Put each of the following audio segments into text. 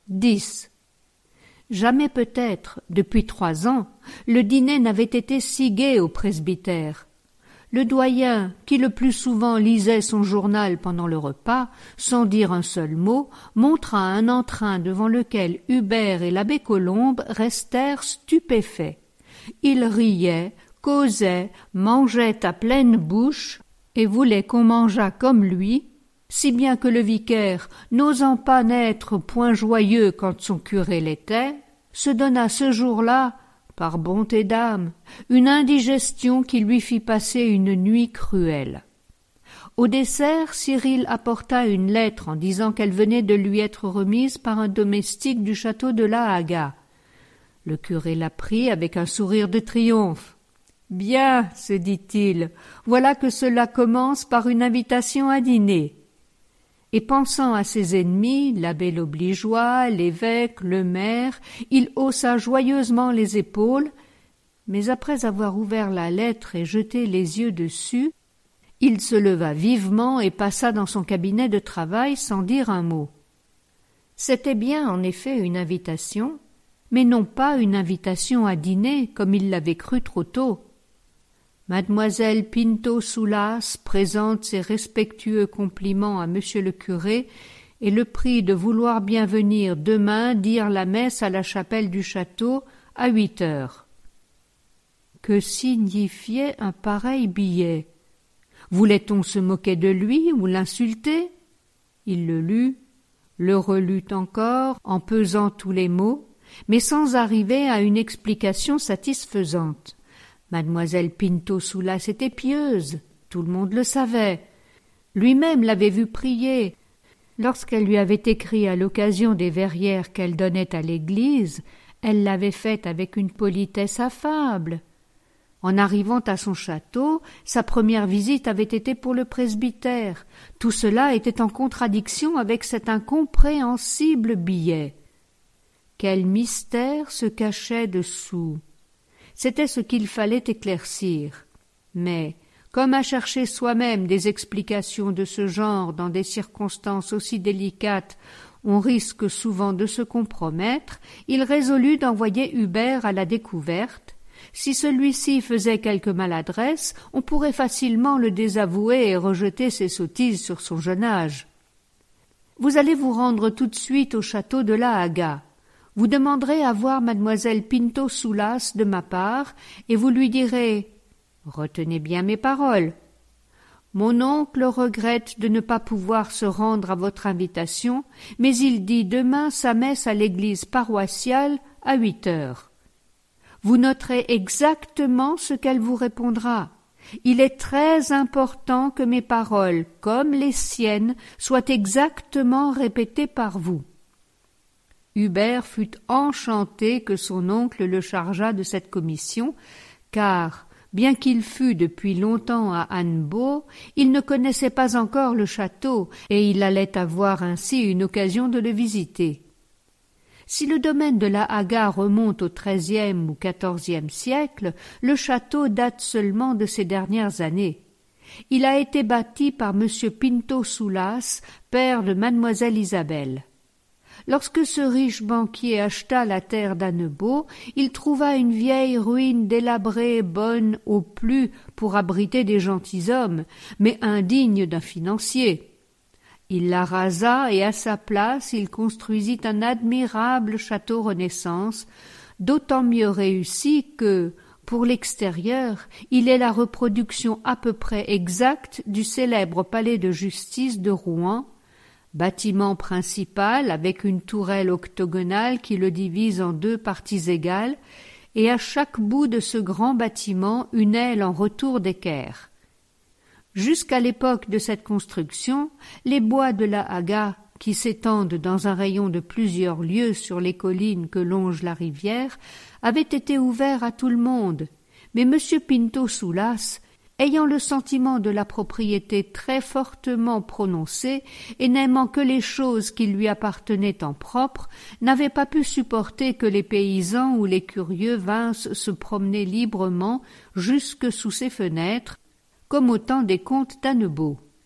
10. Jamais peut-être, depuis 3 ans, le dîner n'avait été si gai au presbytère. Le doyen, qui le plus souvent lisait son journal pendant le repas, sans dire un seul mot, montra un entrain devant lequel Hubert et l'abbé Colombe restèrent stupéfaits. Ils riaient, causaient, mangeaient à pleine bouche et voulaient qu'on mangeât comme lui, si bien que le vicaire, n'osant pas n'être point joyeux quand son curé l'était, se donna ce jour-là, par bonté d'âme, une indigestion qui lui fit passer une nuit cruelle. Au dessert, Cyril apporta une lettre en disant qu'elle venait de lui être remise par un domestique du château de la Haga. Le curé la prit avec un sourire de triomphe. « Bien, se dit-il, voilà que cela commence par une invitation à dîner. » Et pensant à ses ennemis, l'abbé l'obligeois, l'évêque, le maire, il haussa joyeusement les épaules, mais après avoir ouvert la lettre et jeté les yeux dessus, il se leva vivement et passa dans son cabinet de travail sans dire un mot. C'était bien en effet une invitation, mais non pas une invitation à dîner comme il l'avait cru trop tôt. Mademoiselle Pinto Soulas présente ses respectueux compliments à monsieur le curé et le prie de vouloir bien venir demain dire la messe à la chapelle du château à 8 heures. Que signifiait un pareil billet? Voulait-on se moquer de lui ou l'insulter? Il le lut, le relut encore en pesant tous les mots, mais sans arriver à une explication satisfaisante. Mademoiselle Pinto Soulas était pieuse, tout le monde le savait. Lui-même l'avait vue prier. Lorsqu'elle lui avait écrit à l'occasion des verrières qu'elle donnait à l'église, elle l'avait fait avec une politesse affable. En arrivant à son château, sa première visite avait été pour le presbytère. Tout cela était en contradiction avec cet incompréhensible billet. Quel mystère se cachait dessous? C'était ce qu'il fallait éclaircir. Mais, comme à chercher soi-même des explications de ce genre dans des circonstances aussi délicates, on risque souvent de se compromettre, il résolut d'envoyer Hubert à la découverte. Si celui-ci faisait quelque maladresse, on pourrait facilement le désavouer et rejeter ses sottises sur son jeune âge. « Vous allez vous rendre tout de suite au château de la Haga. Vous demanderez à voir mademoiselle Pinto Soulas de ma part, et vous lui direz « Retenez bien mes paroles. Mon oncle regrette de ne pas pouvoir se rendre à votre invitation, mais il dit demain sa messe à l'église paroissiale à 8 heures. Vous noterez exactement ce qu'elle vous répondra. Il est très important que mes paroles, comme les siennes, soient exactement répétées par vous. » Hubert fut enchanté que son oncle le chargeât de cette commission, car, bien qu'il fût depuis longtemps à Annebault, il ne connaissait pas encore le château, et il allait avoir ainsi une occasion de le visiter. Si le domaine de la Haga remonte au XIIIe ou XIVe siècle, le château date seulement de ces dernières années. Il a été bâti par M. Pinto Soulas, père de mademoiselle Isabelle. Lorsque ce riche banquier acheta la terre d'Annebault, il trouva une vieille ruine délabrée, bonne au plus pour abriter des gentilshommes, mais indigne d'un financier. Il la rasa et à sa place il construisit un admirable château Renaissance, d'autant mieux réussi que, pour l'extérieur, il est la reproduction à peu près exacte du célèbre palais de justice de Rouen, bâtiment principal avec une tourelle octogonale qui le divise en 2 parties égales, et à chaque bout de ce grand bâtiment une aile en retour d'équerre. Jusqu'à l'époque de cette construction, les bois de la Haga, qui s'étendent dans un rayon de plusieurs lieues sur les collines que longe la rivière, avaient été ouverts à tout le monde, mais M. Pinto Soulas, ayant le sentiment de la propriété très fortement prononcé et n'aimant que les choses qui lui appartenaient en propre, n'avait pas pu supporter que les paysans ou les curieux vinssent se promener librement jusque sous ses fenêtres, comme au temps des comtes d'Annebault.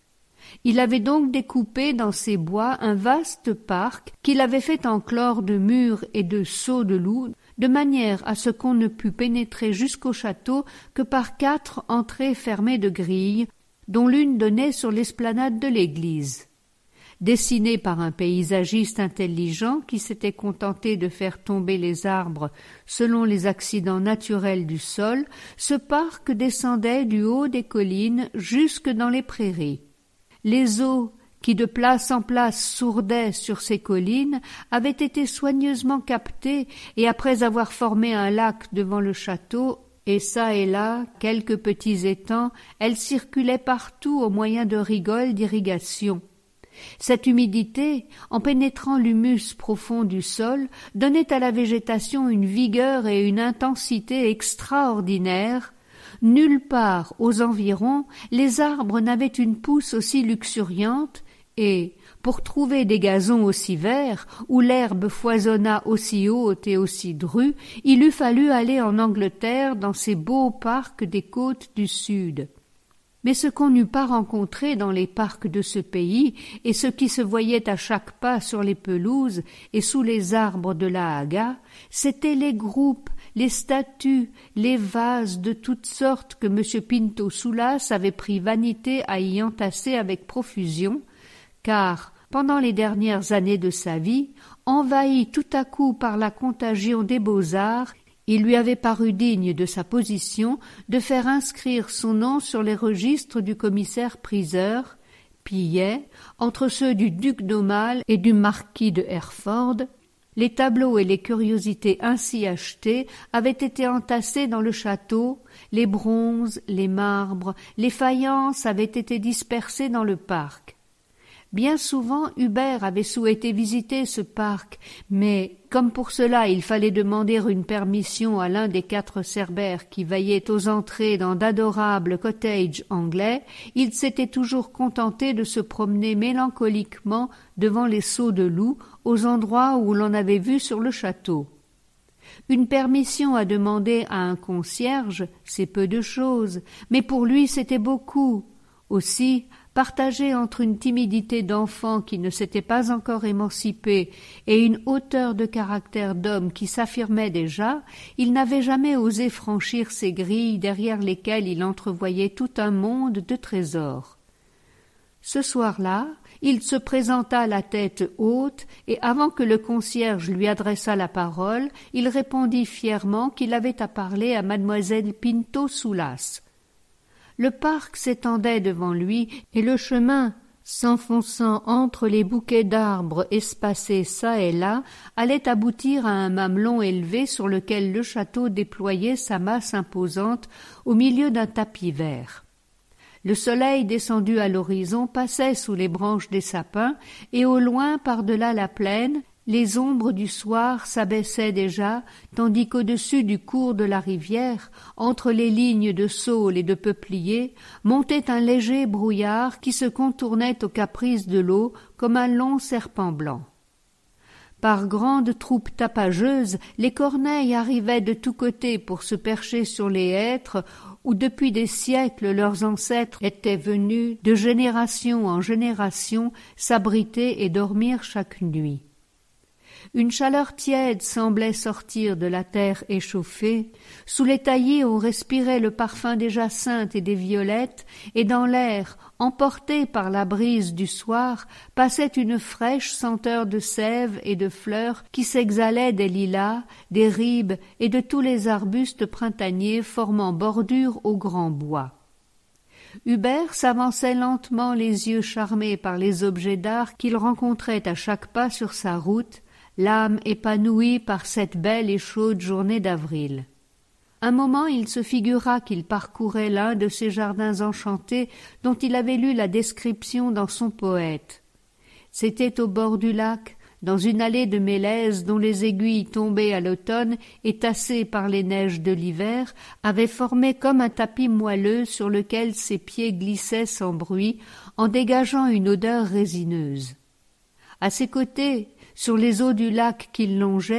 Il avait donc découpé dans ses bois un vaste parc qu'il avait fait enclore de murs et de sceaux de loup, de manière à ce qu'on ne pût pénétrer jusqu'au château que par 4 entrées fermées de grilles, dont l'une donnait sur l'esplanade de l'église. Dessiné par un paysagiste intelligent qui s'était contenté de faire tomber les arbres selon les accidents naturels du sol, ce parc descendait du haut des collines jusque dans les prairies. Les eaux qui de place en place sourdaient sur ces collines avaient été soigneusement captées et après avoir formé un lac devant le château et çà et là quelques petits étangs, elles circulaient partout au moyen de rigoles d'irrigation. Cette humidité, en pénétrant l'humus profond du sol, donnait à la végétation une vigueur et une intensité extraordinaires. Nulle part aux environs les arbres n'avaient une pousse aussi luxuriante, et, pour trouver des gazons aussi verts, où l'herbe foisonnât aussi haute et aussi drue, il eût fallu aller en Angleterre dans ces beaux parcs des côtes du Sud. Mais ce qu'on n'eût pas rencontré dans les parcs de ce pays, et ce qui se voyait à chaque pas sur les pelouses et sous les arbres de la Haga, c'étaient les groupes, les statues, les vases de toutes sortes que M. Pinto Soulas avait pris vanité à y entasser avec profusion, car, pendant les dernières années de sa vie, envahi tout à coup par la contagion des beaux-arts, il lui avait paru digne de sa position de faire inscrire son nom sur les registres du commissaire-priseur, Pillet, entre ceux du duc d'Aumale et du marquis de Hereford. Les tableaux et les curiosités ainsi achetés avaient été entassés dans le château, les bronzes, les marbres, les faïences avaient été dispersés dans le parc. Bien souvent, Hubert avait souhaité visiter ce parc, mais comme pour cela il fallait demander une permission à l'un des 4 cerbères qui veillaient aux entrées dans d'adorables cottages anglais, il s'était toujours contenté de se promener mélancoliquement devant les sceaux de loup, aux endroits où l'on avait vu sur le château. Une permission à demander à un concierge, c'est peu de chose, mais pour lui c'était beaucoup. Aussi, partagé entre une timidité d'enfant qui ne s'était pas encore émancipée et une hauteur de caractère d'homme qui s'affirmait déjà, il n'avait jamais osé franchir ces grilles derrière lesquelles il entrevoyait tout un monde de trésors. Ce soir-là, il se présenta la tête haute et avant que le concierge lui adressât la parole, il répondit fièrement qu'il avait à parler à mademoiselle Pinto Soulas. Le parc s'étendait devant lui et le chemin, s'enfonçant entre les bouquets d'arbres espacés çà et là, allait aboutir à un mamelon élevé sur lequel le château déployait sa masse imposante au milieu d'un tapis vert. Le soleil descendu à l'horizon passait sous les branches des sapins et au loin par-delà la plaine, les ombres du soir s'abaissaient déjà, tandis qu'au-dessus du cours de la rivière, entre les lignes de saules et de peupliers, montait un léger brouillard qui se contournait aux caprices de l'eau comme un long serpent blanc. Par grandes troupes tapageuses, les corneilles arrivaient de tous côtés pour se percher sur les hêtres où depuis des siècles leurs ancêtres étaient venus de génération en génération s'abriter et dormir chaque nuit. Une chaleur tiède semblait sortir de la terre échauffée, sous les taillis on respirait le parfum des jacinthes et des violettes, et dans l'air, emporté par la brise du soir, passait une fraîche senteur de sève et de fleurs qui s'exhalait des lilas, des ribes et de tous les arbustes printaniers formant bordure au grand bois. Hubert s'avançait lentement les yeux charmés par les objets d'art qu'il rencontrait à chaque pas sur sa route, l'âme épanouie par cette belle et chaude journée d'avril. Un moment il se figura qu'il parcourait l'un de ces jardins enchantés dont il avait lu la description dans son poète. C'était au bord du lac, dans une allée de mélèzes dont les aiguilles tombées à l'automne et tassées par les neiges de l'hiver avaient formé comme un tapis moelleux sur lequel ses pieds glissaient sans bruit en dégageant une odeur résineuse. À ses côtés, sur les eaux du lac qu'il longeait,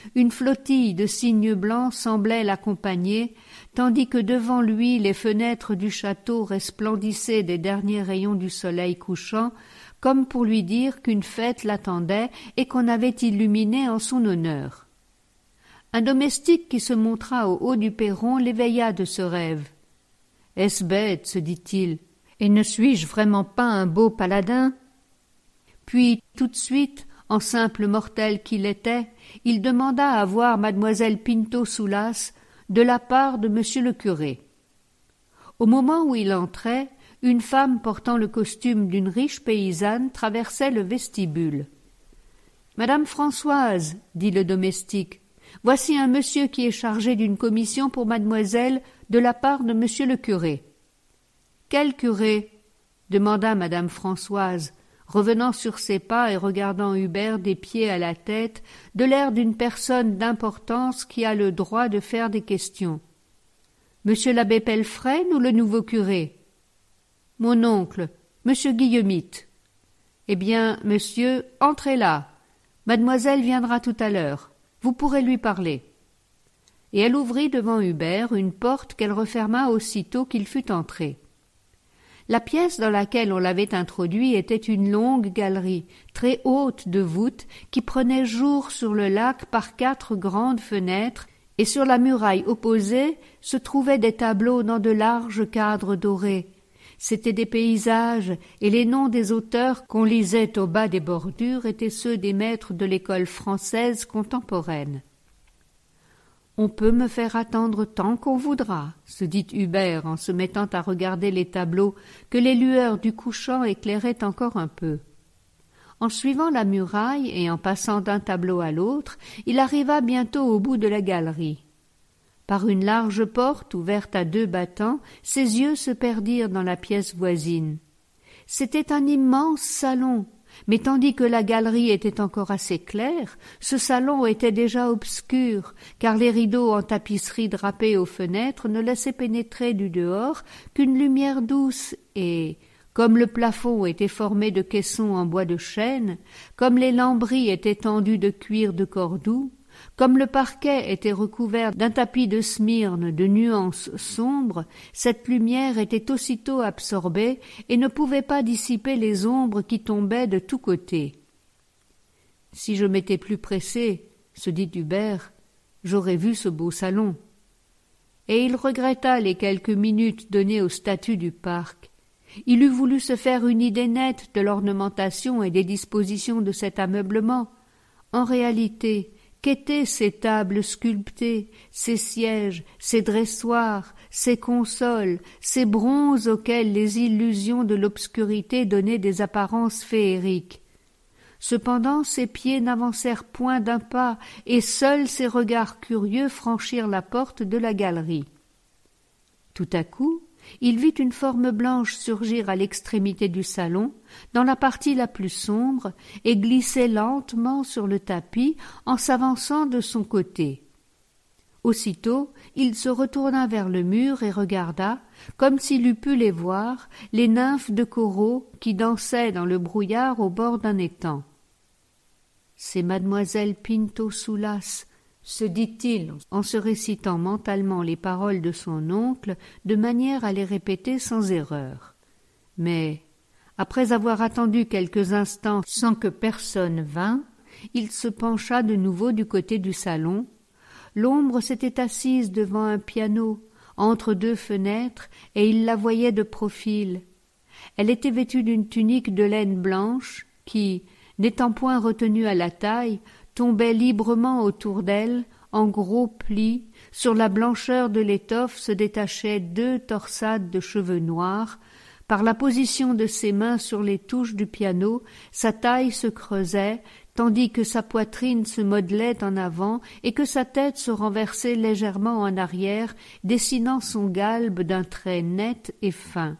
Une flottille de cygnes blancs semblait l'accompagner, tandis que devant lui les fenêtres du château resplendissaient des derniers rayons du soleil couchant, comme pour lui dire qu'une fête l'attendait et qu'on avait illuminé en son honneur. Un domestique qui se montra au haut du perron l'éveilla de ce rêve. « Est-ce bête, se dit-il, et ne suis-je vraiment pas un beau paladin ?» Puis, tout de suite, en simple mortel qu'il était, il demanda à voir mademoiselle Pinto Soulas de la part de monsieur le curé. Au moment où il entrait, une femme portant le costume d'une riche paysanne traversait le vestibule. « Madame Françoise, dit le domestique, voici un monsieur qui est chargé d'une commission pour mademoiselle de la part de monsieur le curé. »« Quel curé ?» demanda madame Françoise, revenant sur ses pas et regardant Hubert des pieds à la tête, de l'air d'une personne d'importance qui a le droit de faire des questions. « Monsieur l'abbé Pelfrène ou le nouveau curé ?»« Mon oncle, monsieur Guillemite. »« Eh bien, monsieur, entrez là. Mademoiselle viendra tout à l'heure. Vous pourrez lui parler. » Et elle ouvrit devant Hubert une porte qu'elle referma aussitôt qu'il fut entré. La pièce dans laquelle on l'avait introduit était une longue galerie, très haute de voûtes, qui prenait jour sur le lac par 4 grandes fenêtres, et sur la muraille opposée se trouvaient des tableaux dans de larges cadres dorés. C'étaient des paysages, et les noms des auteurs qu'on lisait au bas des bordures étaient ceux des maîtres de l'école française contemporaine. « On peut me faire attendre tant qu'on voudra, se dit Hubert en se mettant à regarder les tableaux que les lueurs du couchant éclairaient encore un peu. En suivant la muraille et en passant d'un tableau à l'autre, il arriva bientôt au bout de la galerie. Par une large porte ouverte à 2 battants, ses yeux se perdirent dans la pièce voisine. C'était un immense salon. Mais tandis que la galerie était encore assez claire, ce salon était déjà obscur, car les rideaux en tapisserie drapés aux fenêtres ne laissaient pénétrer du dehors qu'une lumière douce et, comme le plafond était formé de caissons en bois de chêne, comme les lambris étaient tendus de cuir de Cordoue, comme le parquet était recouvert d'un tapis de Smyrne de nuances sombres, cette lumière était aussitôt absorbée et ne pouvait pas dissiper les ombres qui tombaient de tous côtés. « Si je m'étais plus pressé, se dit Hubert, j'aurais vu ce beau salon. » Et il regretta les quelques minutes données aux statues du parc. Il eût voulu se faire une idée nette de l'ornementation et des dispositions de cet ameublement. En réalité, qu'étaient ces tables sculptées, ces sièges, ces dressoirs, ces consoles, ces bronzes auxquels les illusions de l'obscurité donnaient des apparences féeriques. Cependant ses pieds n'avancèrent point d'un pas, et seuls ses regards curieux franchirent la porte de la galerie. Tout à coup, il vit une forme blanche surgir à l'extrémité du salon, dans la partie la plus sombre, et glisser lentement sur le tapis en s'avançant de son côté. Aussitôt, il se retourna vers le mur et regarda, comme s'il eût pu les voir, les nymphes de coraux qui dansaient dans le brouillard au bord d'un étang. « C'est mademoiselle Pinto Soulas », se dit-il en se récitant mentalement les paroles de son oncle de manière à les répéter sans erreur. Mais, après avoir attendu quelques instants sans que personne vînt, il se pencha de nouveau du côté du salon. L'ombre s'était assise devant un piano, entre 2 fenêtres, et il la voyait de profil. Elle était vêtue d'une tunique de laine blanche qui, n'étant point retenue à la taille, tombait librement autour d'elle, en gros plis. Sur la blancheur de l'étoffe se détachaient 2 torsades de cheveux noirs. Par la position de ses mains sur les touches du piano, sa taille se creusait, tandis que sa poitrine se modelait en avant et que sa tête se renversait légèrement en arrière, dessinant son galbe d'un trait net et fin.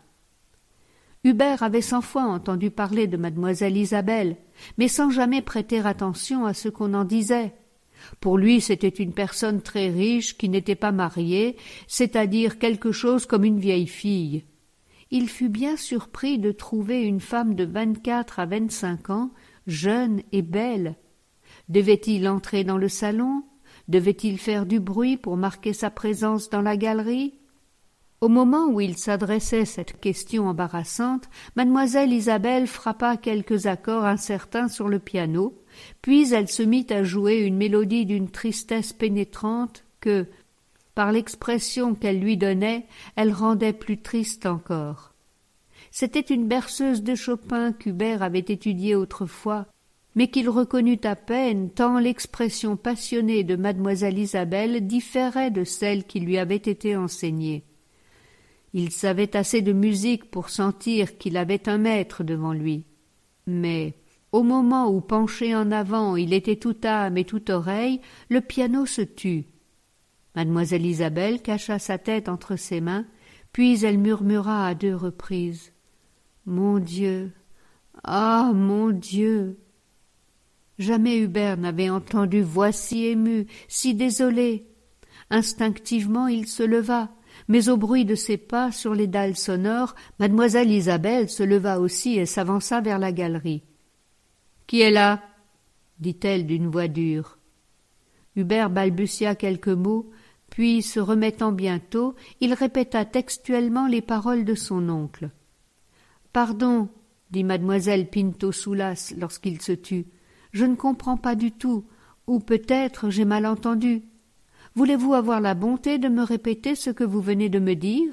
Hubert avait 100 fois entendu parler de mademoiselle Isabelle, mais sans jamais prêter attention à ce qu'on en disait. Pour lui, c'était une personne très riche qui n'était pas mariée, c'est-à-dire quelque chose comme une vieille fille. Il fut bien surpris de trouver une femme de 24 à 25 ans, jeune et belle. Devait-il entrer dans le salon, Devait-il faire du bruit pour marquer sa présence dans la galerie? Au moment où il s'adressait cette question embarrassante, mademoiselle Isabelle frappa quelques accords incertains sur le piano, puis elle se mit à jouer une mélodie d'une tristesse pénétrante que, par l'expression qu'elle lui donnait, elle rendait plus triste encore. C'était une berceuse de Chopin qu'Hubert avait étudiée autrefois, mais qu'il reconnut à peine tant l'expression passionnée de mademoiselle Isabelle différait de celle qui lui avait été enseignée. Il savait assez de musique pour sentir qu'il avait un maître devant lui. Mais, au moment où, penché en avant, il était tout âme et tout oreille, le piano se tut. Mademoiselle Isabelle cacha sa tête entre ses mains, puis elle murmura à 2 reprises. « Mon Dieu! Ah, mon Dieu !» Jamais Hubert n'avait entendu voix si émue, si désolée. Instinctivement il se leva, mais au bruit de ses pas sur les dalles sonores, mademoiselle Isabelle se leva aussi et s'avança vers la galerie. « Qui est là ?» dit-elle d'une voix dure. Hubert balbutia quelques mots, puis, se remettant bientôt, il répéta textuellement les paroles de son oncle. « Pardon, » dit mademoiselle Pinto-Soulas lorsqu'il se tut, « je ne comprends pas du tout, ou peut-être j'ai mal entendu. Voulez-vous avoir la bonté de me répéter ce que vous venez de me dire ?»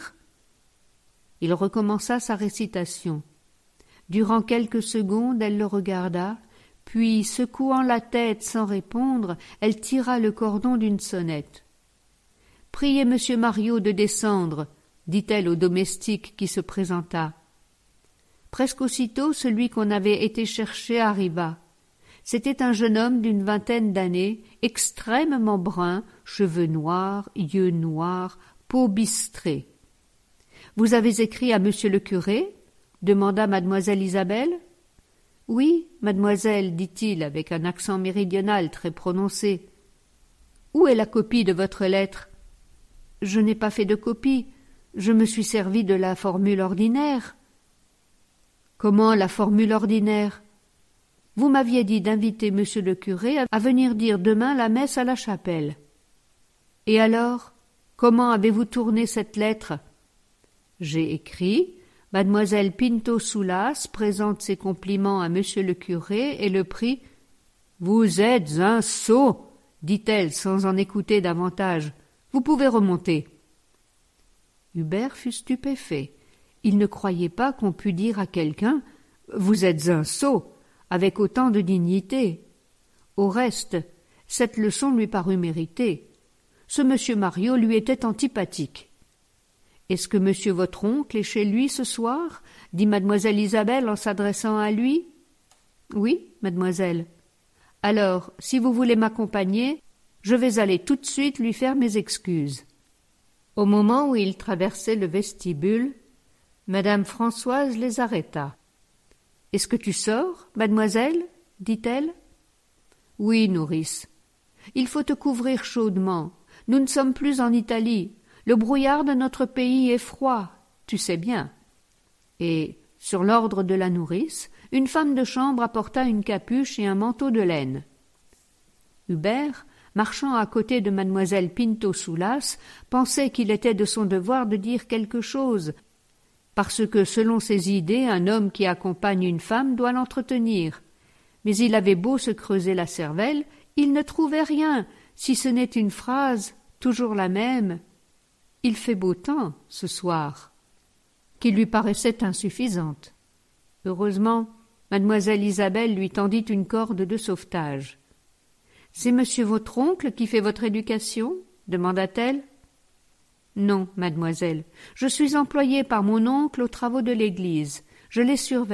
Il recommença sa récitation. Durant quelques secondes, elle le regarda, puis, secouant la tête sans répondre, elle tira le cordon d'une sonnette. « Priez monsieur Mario de descendre, » dit-elle au domestique qui se présenta. Presque aussitôt, celui qu'on avait été chercher arriva. C'était un jeune homme d'une 20aine d'années, extrêmement brun, cheveux noirs, yeux noirs, peau bistrée. « Vous avez écrit à monsieur le curé ?» demanda mademoiselle Isabelle. « Oui, mademoiselle, dit-il avec un accent méridional très prononcé. »« Où est la copie de votre lettre ?»« Je n'ai pas fait de copie. Je me suis servi de la formule ordinaire. »« Comment la formule ordinaire ? Vous m'aviez dit d'inviter monsieur le curé à venir dire demain la messe à la chapelle. Et alors, comment avez-vous tourné cette lettre ? J'ai écrit « Mademoiselle Pinto-Soulas présente ses compliments à monsieur le curé et le prie. »« Vous êtes un sot !» dit-elle sans en écouter davantage. « Vous pouvez remonter. » Hubert fut stupéfait. Il ne croyait pas qu'on pût dire à quelqu'un « Vous êtes un sot !» avec autant de dignité. Au reste, cette leçon lui parut méritée. Ce monsieur Mario lui était antipathique. « Est-ce que monsieur votre oncle est chez lui ce soir ?» dit mademoiselle Isabelle en s'adressant à lui. « Oui, mademoiselle. »« Alors, si vous voulez m'accompagner, je vais aller tout de suite lui faire mes excuses. » Au moment où ils traversaient le vestibule, madame Françoise les arrêta. « Est-ce que tu sors, mademoiselle ?» dit-elle. « Oui, nourrice. Il faut te couvrir chaudement. Nous ne sommes plus en Italie. Le brouillard de notre pays est froid, tu sais bien. » Et, sur l'ordre de la nourrice, une femme de chambre apporta une capuche et un manteau de laine. Hubert, marchant à côté de mademoiselle Pinto-Soulas, pensait qu'il était de son devoir de dire quelque chose, parce que, selon ses idées, un homme qui accompagne une femme doit l'entretenir. Mais il avait beau se creuser la cervelle, il ne trouvait rien, si ce n'est une phrase, toujours la même. « Il fait beau temps, ce soir », qui lui paraissait insuffisante. Heureusement, mademoiselle Isabelle lui tendit une corde de sauvetage. « C'est monsieur votre oncle qui fait votre éducation ?» demanda-t-elle. « Non, mademoiselle, je suis employée par mon oncle aux travaux de l'église. Je les surveille. »«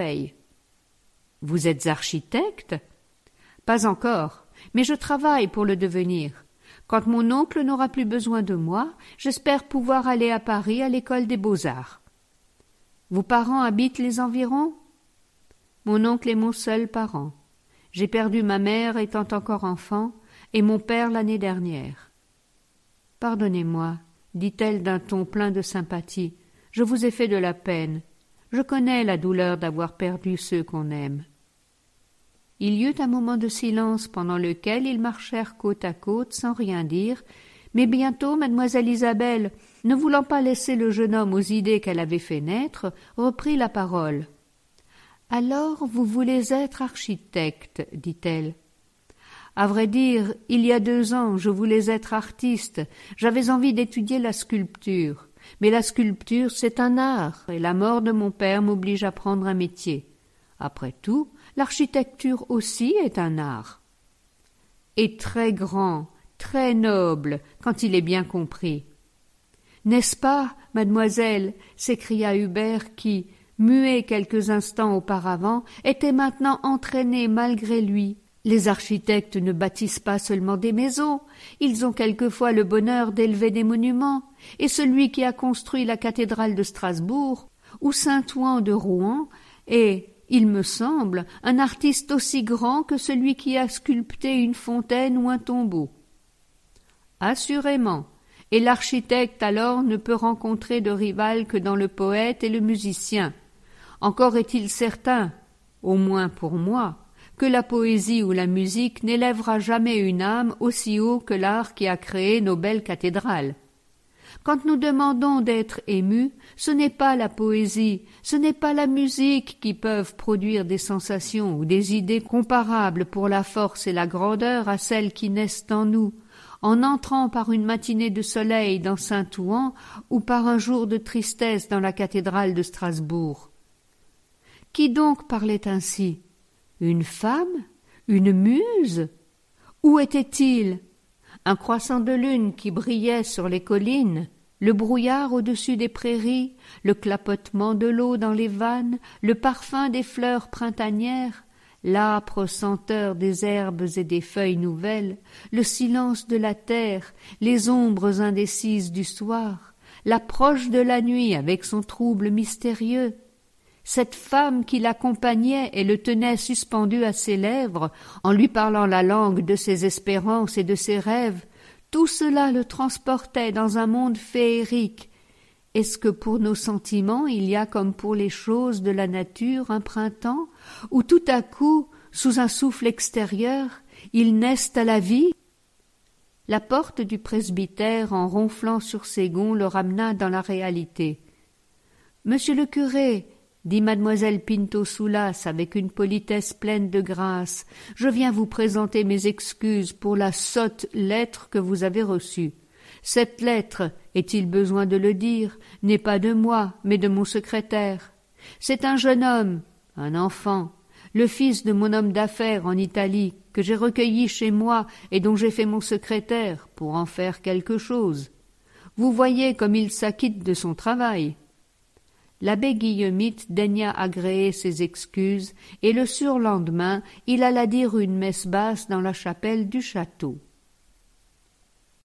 Vous êtes architecte ?»« Pas encore, mais je travaille pour le devenir. Quand mon oncle n'aura plus besoin de moi, j'espère pouvoir aller à Paris à l'école des beaux-arts. » « Vos parents habitent les environs ?»« Mon oncle est mon seul parent. J'ai perdu ma mère étant encore enfant et mon père l'année dernière. »« Pardonnez-moi, » dit-elle d'un ton plein de sympathie, « je vous ai fait de la peine. Je connais la douleur d'avoir perdu ceux qu'on aime. » Il y eut un moment de silence pendant lequel ils marchèrent côte à côte sans rien dire, mais bientôt mademoiselle Isabelle, ne voulant pas laisser le jeune homme aux idées qu'elle avait fait naître, reprit la parole. « Alors vous voulez être architecte, dit-elle. À vrai dire, il y a 2 ans, je voulais être artiste, j'avais envie d'étudier la sculpture. Mais la sculpture, c'est un art, et la mort de mon père m'oblige à prendre un métier. Après tout, l'architecture aussi est un art. Et très grand, très noble, quand il est bien compris. N'est-ce pas, mademoiselle, s'écria Hubert qui, muet quelques instants auparavant, était maintenant entraîné malgré lui. Les architectes ne bâtissent pas seulement des maisons, ils ont quelquefois le bonheur d'élever des monuments, et celui qui a construit la cathédrale de Strasbourg ou Saint-Ouen de Rouen est, il me semble, un artiste aussi grand que celui qui a sculpté une fontaine ou un tombeau. Assurément, et l'architecte alors ne peut rencontrer de rival que dans le poète et le musicien. Encore est-il certain, au moins pour moi, que la poésie ou la musique n'élèvera jamais une âme aussi haut que l'art qui a créé nos belles cathédrales. Quand nous demandons d'être émus, ce n'est pas la poésie, ce n'est pas la musique qui peuvent produire des sensations ou des idées comparables pour la force et la grandeur à celles qui naissent en nous, en entrant par une matinée de soleil dans Saint-Ouen ou par un jour de tristesse dans la cathédrale de Strasbourg. Qui donc parlait ainsi? Une femme? Une muse? Où était-il? Un croissant de lune qui brillait sur les collines, le brouillard au-dessus des prairies, le clapotement de l'eau dans les vannes, le parfum des fleurs printanières, l'âpre senteur des herbes et des feuilles nouvelles, le silence de la terre, les ombres indécises du soir, l'approche de la nuit avec son trouble mystérieux. Cette femme qui l'accompagnait et le tenait suspendu à ses lèvres, en lui parlant la langue de ses espérances et de ses rêves, tout cela le transportait dans un monde féerique. Est-ce que pour nos sentiments il y a comme pour les choses de la nature un printemps, où tout à coup, sous un souffle extérieur, ils naissent à la vie? La porte du presbytère, en ronflant sur ses gonds, le ramena dans la réalité. « Monsieur le curé, dit mademoiselle Pinto-Soulas avec une politesse pleine de grâce, je viens vous présenter mes excuses pour la sotte lettre que vous avez reçue. Cette lettre, est-il besoin de le dire, n'est pas de moi, mais de mon secrétaire. C'est un jeune homme, un enfant, le fils de mon homme d'affaires en Italie, que j'ai recueilli chez moi et dont j'ai fait mon secrétaire pour en faire quelque chose. Vous voyez comme il s'acquitte de son travail. » L'abbé Guillemite daigna agréer ses excuses, et le surlendemain il alla dire une messe basse dans la chapelle du château.